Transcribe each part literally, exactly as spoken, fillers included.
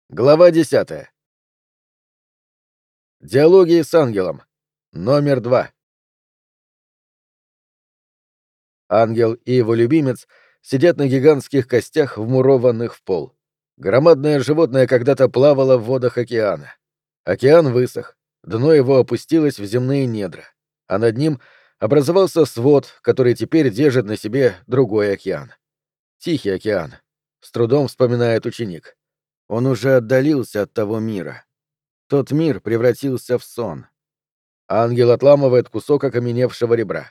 Глава десятая. Диалоги с ангелом. Номер два. Ангел и его любимец сидят на гигантских костях, вмурованных в пол. Громадное животное когда-то плавало в водах океана. Океан высох, дно его опустилось в земные недра, а над ним образовался свод, который теперь держит на себе другой океан. Тихий океан. С трудом вспоминает ученик. Он уже отдалился от того мира. Тот мир превратился в сон. Ангел отламывает кусок окаменевшего ребра.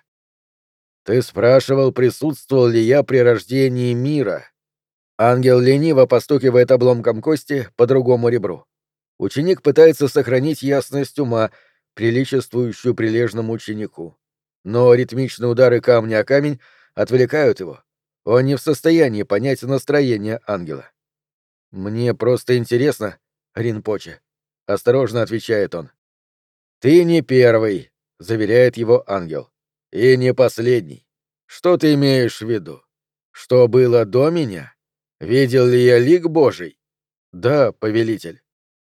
«Ты спрашивал, присутствовал ли я при рождении мира?» Ангел лениво постукивает обломком кости по другому ребру. Ученик пытается сохранить ясность ума, приличествующую прилежному ученику. Но ритмичные удары камня о камень отвлекают его. Он не в состоянии понять настроение ангела. «Мне просто интересно, Ринпоче», — осторожно отвечает он. «Ты не первый», — заверяет его ангел. «И не последний. Что ты имеешь в виду? Что было до меня? Видел ли я лик Божий?» «Да, повелитель».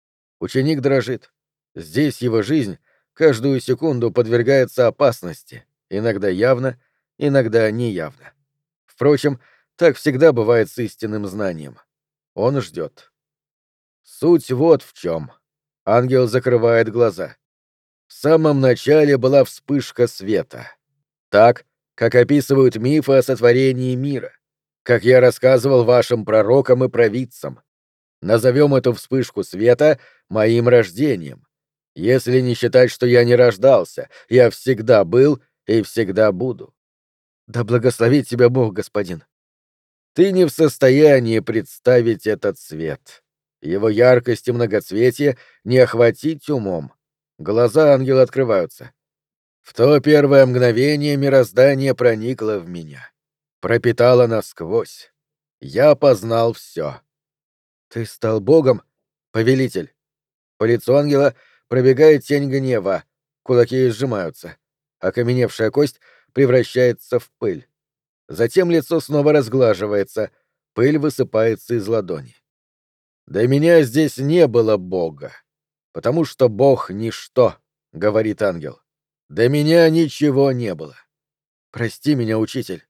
Ученик дрожит. Здесь его жизнь каждую секунду подвергается опасности, иногда явно, иногда неявно. Впрочем, так всегда бывает с истинным знанием. Он ждет. Суть вот в чем. Ангел закрывает глаза. В самом начале была вспышка света. Так, как описывают мифы о сотворении мира, как я рассказывал вашим пророкам и провидцам. Назовем эту вспышку света моим рождением. Если не считать, что я не рождался, я всегда был и всегда буду. Да благословит тебя Бог, господин. Ты не в состоянии представить этот свет. Его яркость и многоцветие не охватить умом. Глаза ангела открываются. В то первое мгновение мироздание проникло в меня. Пропитало насквозь. Я познал все. Ты стал богом, повелитель. По лицу ангела пробегает тень гнева, кулаки сжимаются. Окаменевшая кость превращается в пыль. Затем лицо снова разглаживается, пыль высыпается из ладони. До меня здесь не было бога, потому что бог — ничто, — говорит ангел. До меня ничего не было. Прости меня, учитель.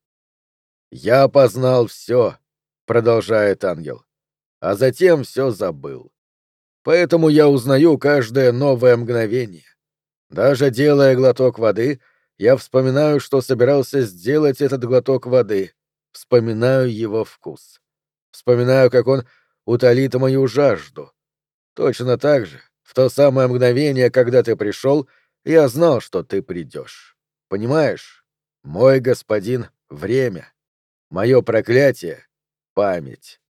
Я познал все, — продолжает ангел, — а затем все забыл. Поэтому я узнаю каждое новое мгновение. Даже делая глоток воды, я вспоминаю, что собирался сделать этот глоток воды, вспоминаю его вкус. Вспоминаю, как он утолит мою жажду. Точно так же, в то самое мгновение, когда ты пришел, я знал, что ты придешь. Понимаешь? Мой господин — время. Мое проклятие — память.